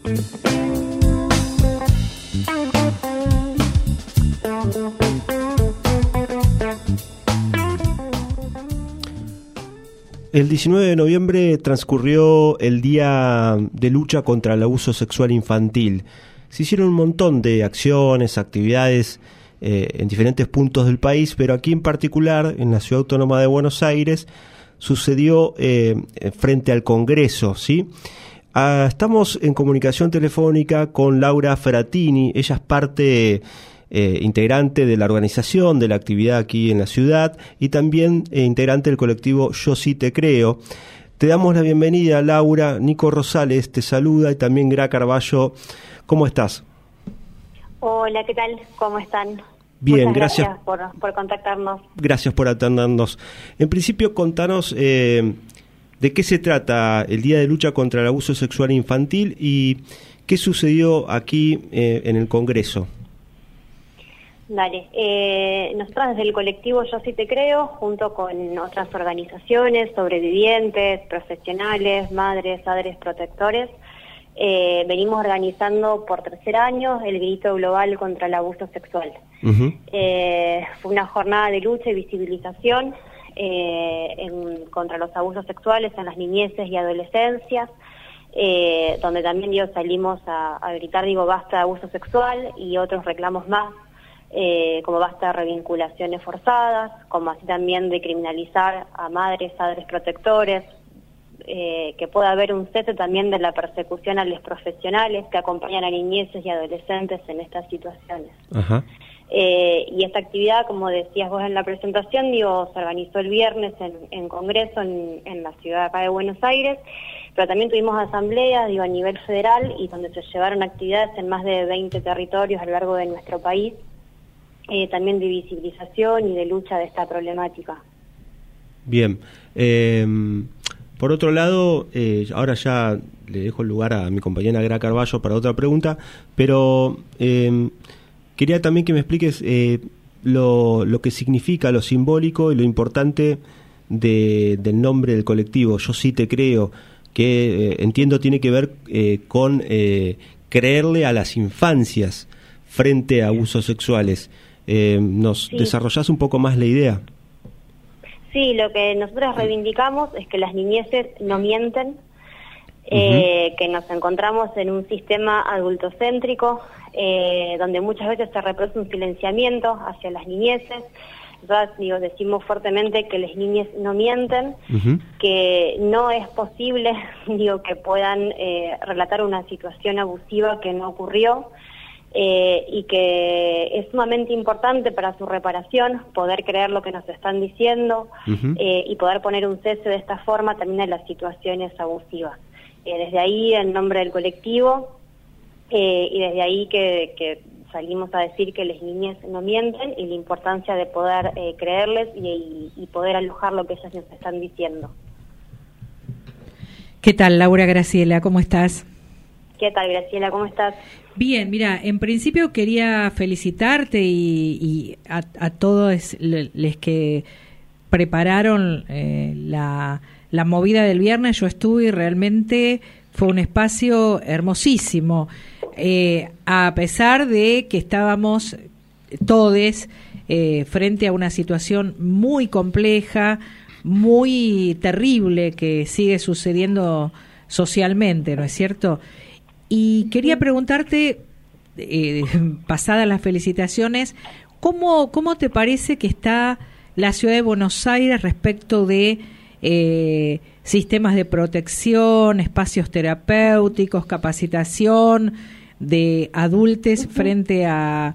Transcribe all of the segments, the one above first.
El 19 de noviembre transcurrió el Día de Lucha contra el Abuso Sexual Infantil. Se hicieron un montón de acciones, actividades en diferentes puntos del país, pero aquí en particular, en la Ciudad Autónoma de Buenos Aires, sucedió frente al Congreso, ¿sí? Estamos en comunicación telefónica con Laura Fratini. Ella es parte integrante de la organización de la actividad aquí en la ciudad y también integrante del colectivo Yo Sí Te Creo. Te damos la bienvenida, Laura. Nico Rosales te saluda y también Gra Carballo. ¿Cómo estás? Hola, ¿qué tal? ¿Cómo están? Bien, Muchas gracias por contactarnos. Gracias por atendernos. En principio, contanos de qué se trata el Día de Lucha contra el Abuso Sexual Infantil y qué sucedió aquí en el Congreso. Dale, nosotros desde el colectivo Yo Sí Te Creo, junto con otras organizaciones, sobrevivientes, profesionales, madres, padres, protectores, venimos organizando por tercer año el grito global contra el abuso sexual. Uh-huh. Fue una jornada de lucha y visibilización contra los abusos sexuales en las niñeces y adolescencias, donde también salimos a gritar, basta de abuso sexual y otros reclamos más. Como basta de revinculaciones forzadas, como así también de criminalizar a madres, padres protectores, que pueda haber un cese también de la persecución a los profesionales que acompañan a niñeces y adolescentes en estas situaciones. Ajá. Y esta actividad, como decías vos en la presentación, se organizó el viernes en Congreso en la ciudad acá de Buenos Aires, pero también tuvimos asambleas a nivel federal y donde se llevaron actividades en más de 20 territorios a lo largo de nuestro país. También de visibilización y de lucha de esta problemática. Bien. Por otro lado, ahora ya le dejo el lugar a mi compañera Gra Carballo para otra pregunta, pero quería también que me expliques lo que significa, lo simbólico y lo importante del nombre del colectivo. Yo Sí Te Creo, que entiendo tiene que ver con creerle a las infancias frente a abusos sexuales. ¿Nos desarrollás un poco más la idea? Sí, lo que nosotros reivindicamos es que las niñeces no mienten, que nos encontramos en un sistema adultocéntrico, donde muchas veces se reproduce un silenciamiento hacia las niñeces. Nosotros decimos fuertemente que las niñas no mienten, que no es posible que puedan relatar una situación abusiva que no ocurrió, y que es sumamente importante para su reparación poder creer lo que nos están diciendo y poder poner un cese de esta forma también a las situaciones abusivas. Desde ahí, en nombre del colectivo, y desde ahí que salimos a decir que las niñas no mienten y la importancia de poder creerles y poder alojar lo que ellas nos están diciendo. ¿Qué tal, Laura Graciela? ¿Cómo estás? ¿Qué tal, Graciela? ¿Cómo estás? Bien, mira, en principio quería felicitarte y a todos los que prepararon la movida del viernes. Yo estuve y realmente fue un espacio hermosísimo, a pesar de que estábamos todes frente a una situación muy compleja, muy terrible que sigue sucediendo socialmente, ¿no es cierto? Y quería preguntarte, pasadas las felicitaciones, ¿cómo te parece que está la ciudad de Buenos Aires respecto de sistemas de protección, espacios terapéuticos, capacitación de adultos frente a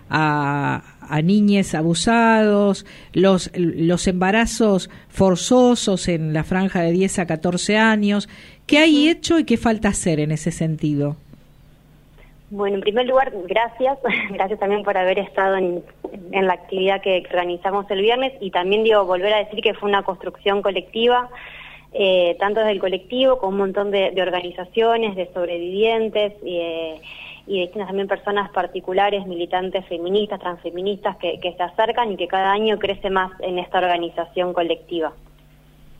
niñes abusados, los embarazos forzosos en la franja de 10 a 14 años? ¿Qué hay hecho y qué falta hacer en ese sentido? Bueno, en primer lugar, gracias. Gracias también por haber estado en la actividad que organizamos el viernes y también volver a decir que fue una construcción colectiva, tanto desde el colectivo como un montón de organizaciones, de sobrevivientes y distintas también personas particulares, militantes feministas, transfeministas que se acercan y que cada año crece más en esta organización colectiva.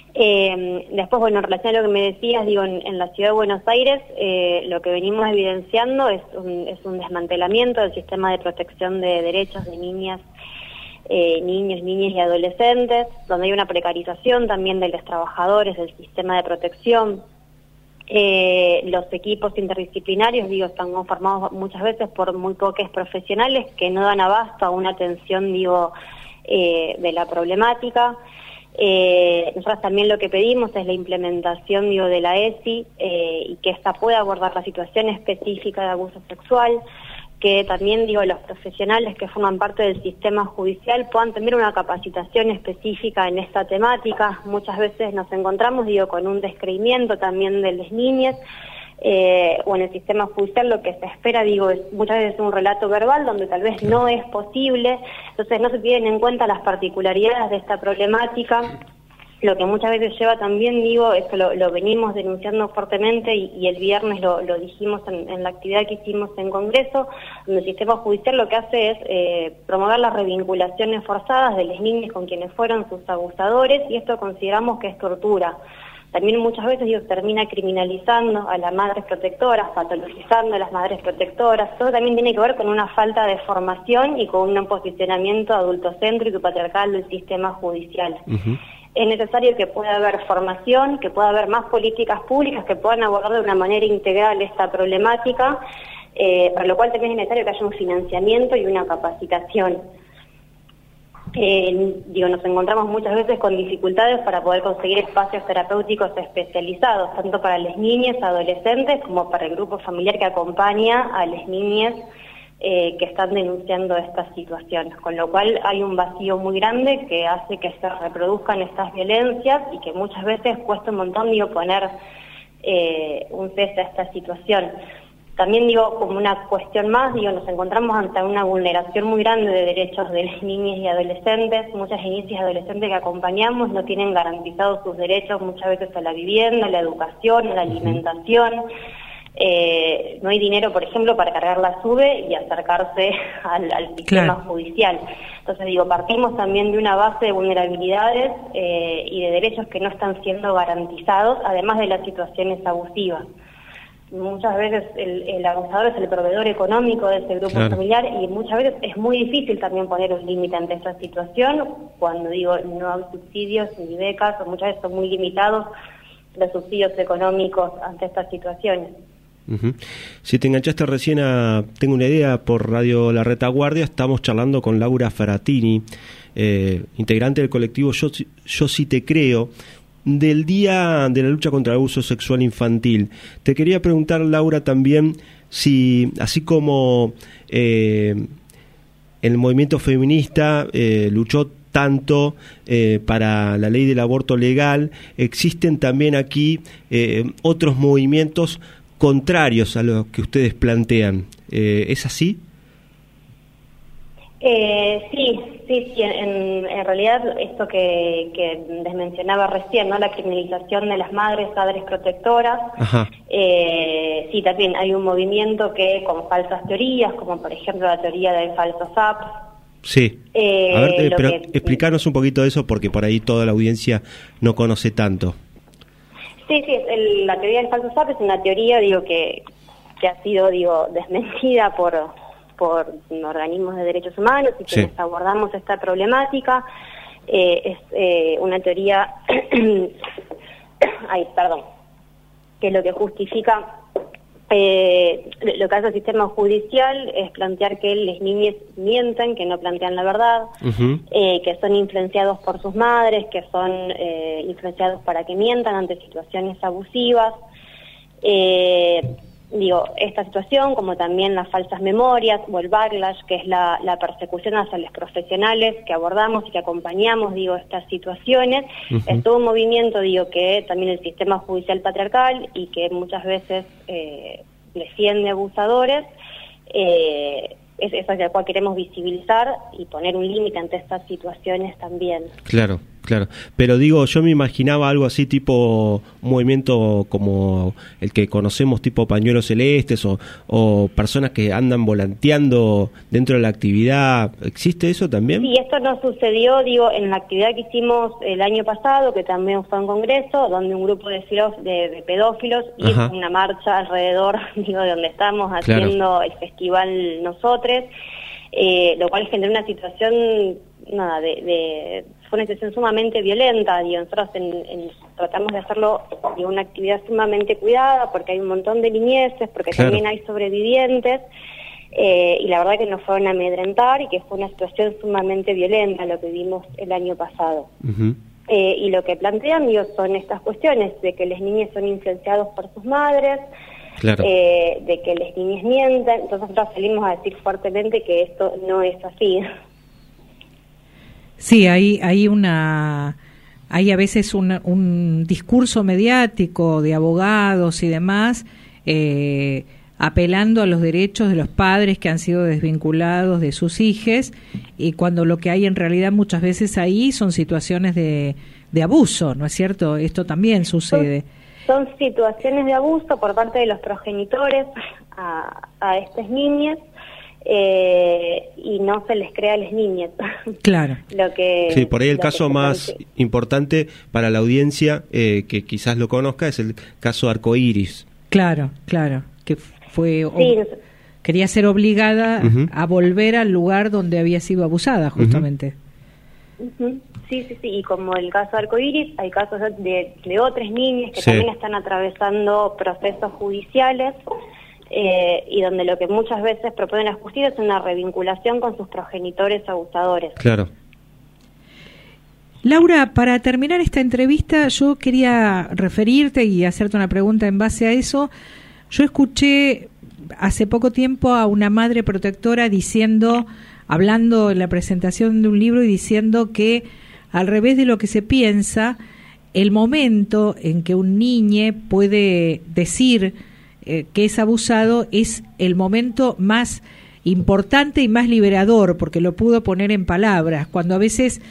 Después, bueno, en relación a lo que me decías, digo, en la Ciudad de Buenos Aires, lo que venimos evidenciando es un desmantelamiento del sistema de protección de derechos de niñas, niños, niñas y adolescentes, donde hay una precarización también de los trabajadores del sistema de protección. Los equipos interdisciplinarios, digo, están conformados muchas veces por muy pocos profesionales que no dan abasto a una atención, digo, de la problemática. Nosotros también lo que pedimos es la implementación, digo, de la ESI y que ésta pueda abordar la situación específica de abuso sexual, que también, digo, los profesionales que forman parte del sistema judicial puedan tener una capacitación específica en esta temática. Muchas veces nos encontramos, digo, con un descreimiento también de las niñas, o en el sistema judicial lo que se espera, digo, es muchas veces un relato verbal donde tal vez no es posible, entonces no se tienen en cuenta las particularidades de esta problemática. Lo que muchas veces lleva también, digo, esto lo venimos denunciando fuertemente y el viernes lo dijimos en la actividad que hicimos en Congreso, donde el sistema judicial lo que hace es promover las revinculaciones forzadas de las niñas con quienes fueron sus abusadores, y esto consideramos que es tortura. También muchas veces, digo, termina criminalizando a las madres protectoras, patologizando a las madres protectoras. Todo también tiene que ver con una falta de formación y con un posicionamiento adultocéntrico y patriarcal del sistema judicial. Es necesario que pueda haber formación, que pueda haber más políticas públicas que puedan abordar de una manera integral esta problemática, para lo cual también es necesario que haya un financiamiento y una capacitación. Digo, nos encontramos muchas veces con dificultades para poder conseguir espacios terapéuticos especializados, tanto para las niñas, adolescentes, como para el grupo familiar que acompaña a las niñas que están denunciando estas situaciones, con lo cual hay un vacío muy grande que hace que se reproduzcan estas violencias y que muchas veces cuesta un montón, digo, poner un cese a esta situación. También, digo, como una cuestión más, digo, nos encontramos ante una vulneración muy grande de derechos de las niñas y adolescentes. Muchas niñas y adolescentes que acompañamos no tienen garantizados sus derechos muchas veces a la vivienda, a la educación, a la alimentación. No hay dinero, por ejemplo, para cargar la SUBE y acercarse al sistema judicial. Entonces, digo, partimos también de una base de vulnerabilidades y de derechos que no están siendo garantizados, además de las situaciones abusivas. Muchas veces el abusador es el proveedor económico de ese grupo familiar y muchas veces es muy difícil también poner un límite ante esta situación cuando, digo, no hay subsidios ni becas, o muchas veces son muy limitados los subsidios económicos ante estas situaciones. Si te enganchaste recién a Tengo una idea por Radio La Retaguardia, estamos charlando con Laura Frattini, integrante del colectivo Yo sí te creo, del Día de la Lucha contra el Abuso Sexual Infantil. Te quería preguntar, Laura, también si, así como el movimiento feminista luchó tanto para la ley del aborto legal, existen también aquí otros movimientos contrarios a lo que ustedes plantean. ¿Es así? Sí, en realidad esto que les mencionaba recién, ¿no? La criminalización de las madres, padres protectoras. Sí, también hay un movimiento que con falsas teorías, como por ejemplo la teoría del falso SAP. Sí, a ver, pero explícanos un poquito de eso porque por ahí toda la audiencia no conoce tanto. Sí, la teoría del falso SAP es una teoría, digo, que ha sido, digo, desmentida por organismos de derechos humanos y quienes abordamos esta problemática. Es una teoría que lo que justifica lo que hace el sistema judicial es plantear que las niñas mienten, que no plantean la verdad, que son influenciados por sus madres, que son influenciados para que mientan ante situaciones abusivas. Digo, esta situación, como también las falsas memorias o el backlash, que es la persecución hacia los profesionales que abordamos y que acompañamos, digo, estas situaciones, es todo un movimiento, digo, que también el sistema judicial patriarcal y que muchas veces defiende abusadores, es eso al cual queremos visibilizar y poner un límite ante estas situaciones también. Claro. Claro, pero digo, yo me imaginaba algo así tipo un movimiento como el que conocemos tipo pañuelos celestes o personas que andan volanteando dentro de la actividad. ¿Existe eso también? Sí, esto no sucedió, digo, en la actividad que hicimos el año pasado, que también fue un congreso, donde un grupo de pedófilos hizo una marcha alrededor, digo, de donde estamos haciendo el festival nosotros, lo cual generó una situación, fue una situación sumamente violenta, digo, nosotros tratamos de hacerlo de una actividad sumamente cuidada, porque hay un montón de niñeces, porque también hay sobrevivientes, y la verdad que nos fueron a amedrentar y que fue una situación sumamente violenta lo que vimos el año pasado. Y lo que plantean, digo, son estas cuestiones de que las niñas son influenciados por sus madres, de que las niñas mienten. Entonces nosotros salimos a decir fuertemente que esto no es así. Sí, hay a veces un discurso mediático de abogados y demás apelando a los derechos de los padres que han sido desvinculados de sus hijos, y cuando lo que hay en realidad muchas veces ahí son situaciones de abuso, ¿no es cierto? Esto también sucede. Son situaciones de abuso por parte de los progenitores a estas niñas, y no se les crea a las niñas. Claro. Sí, por ahí el caso más importante para la audiencia, que quizás lo conozca, es el caso Arcoiris. Claro, que fue quería ser obligada a volver al lugar donde había sido abusada, justamente. Sí, y como el caso Arcoiris, hay casos de otras niñas que también están atravesando procesos judiciales, y donde lo que muchas veces propone la justicia es una revinculación con sus progenitores abusadores. Claro. Laura, para terminar esta entrevista, yo quería referirte y hacerte una pregunta en base a eso. Yo escuché hace poco tiempo a una madre protectora hablando en la presentación de un libro y diciendo que, al revés de lo que se piensa, el momento en que un niño puede decir que es abusado es el momento más importante y más liberador, porque lo pudo poner en palabras, cuando a veces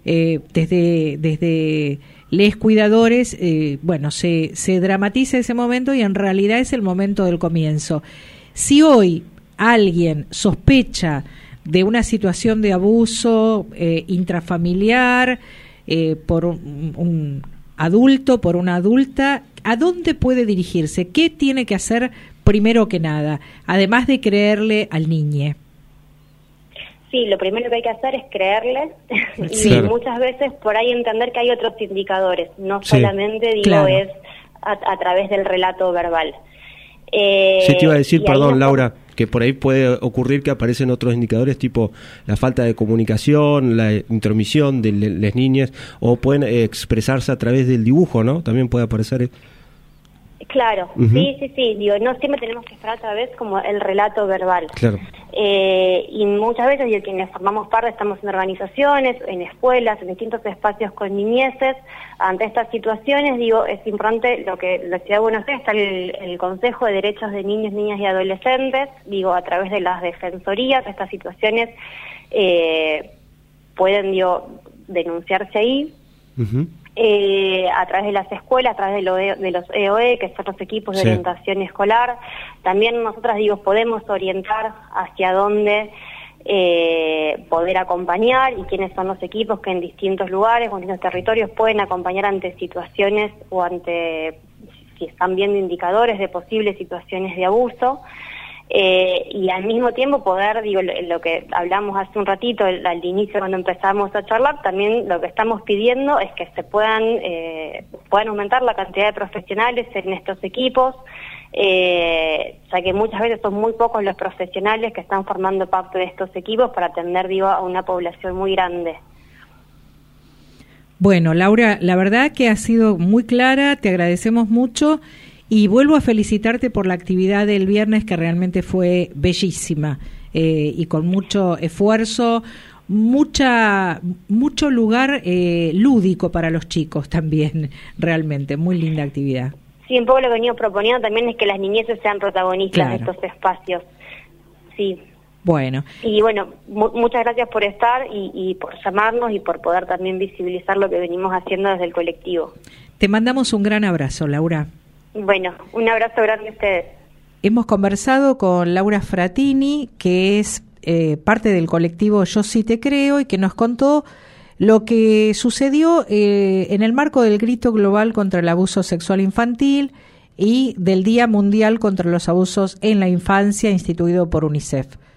desde les cuidadores se dramatiza ese momento y en realidad es el momento del comienzo. Si hoy alguien sospecha de una situación de abuso intrafamiliar por un adulto, por una adulta, ¿a dónde puede dirigirse? ¿Qué tiene que hacer primero que nada, además de creerle al niño? Sí, lo primero que hay que hacer es creerle y muchas veces por ahí entender que hay otros indicadores, no solamente es a través del relato verbal. Te iba a decir, perdón, Laura, que por ahí puede ocurrir que aparecen otros indicadores tipo la falta de comunicación, la intromisión de las niñas, o pueden expresarse a través del dibujo, ¿no? También puede aparecer. Claro, sí, digo, no siempre tenemos que estar a través como el relato verbal. Claro. Y muchas veces, digo, quienes formamos parte estamos en organizaciones, en escuelas, en distintos espacios con niñeces. Ante estas situaciones, digo, es importante lo que la Ciudad de Buenos Aires está el Consejo de Derechos de Niños, Niñas y Adolescentes, digo, a través de las defensorías, estas situaciones pueden, denunciarse ahí. A través de las escuelas, a través de los EOE, que son los equipos de orientación escolar. También nosotras, podemos orientar hacia dónde poder acompañar y quiénes son los equipos que en distintos lugares o en distintos territorios pueden acompañar ante situaciones o si están viendo indicadores de posibles situaciones de abuso. Y al mismo tiempo poder, lo que hablamos hace un ratito al inicio cuando empezamos a charlar, también lo que estamos pidiendo es que se puedan aumentar la cantidad de profesionales en estos equipos, ya que muchas veces son muy pocos los profesionales que están formando parte de estos equipos para atender a una población muy grande. Bueno, Laura, la verdad que ha sido muy clara, te agradecemos mucho. Y vuelvo a felicitarte por la actividad del viernes, que realmente fue bellísima, y con mucho esfuerzo, mucho lugar lúdico para los chicos también, realmente, muy linda actividad. Sí, un poco lo que venimos proponiendo también es que las niñeces sean protagonistas de estos espacios. Sí. Bueno. Y bueno, muchas gracias por estar y por llamarnos y por poder también visibilizar lo que venimos haciendo desde el colectivo. Te mandamos un gran abrazo, Laura. Bueno, un abrazo grande a ustedes. Hemos conversado con Laura Fratini, que es parte del colectivo Yo Sí Te Creo, y que nos contó lo que sucedió en el marco del Grito Global contra el Abuso Sexual Infantil y del Día Mundial contra los Abusos en la Infancia, instituido por UNICEF.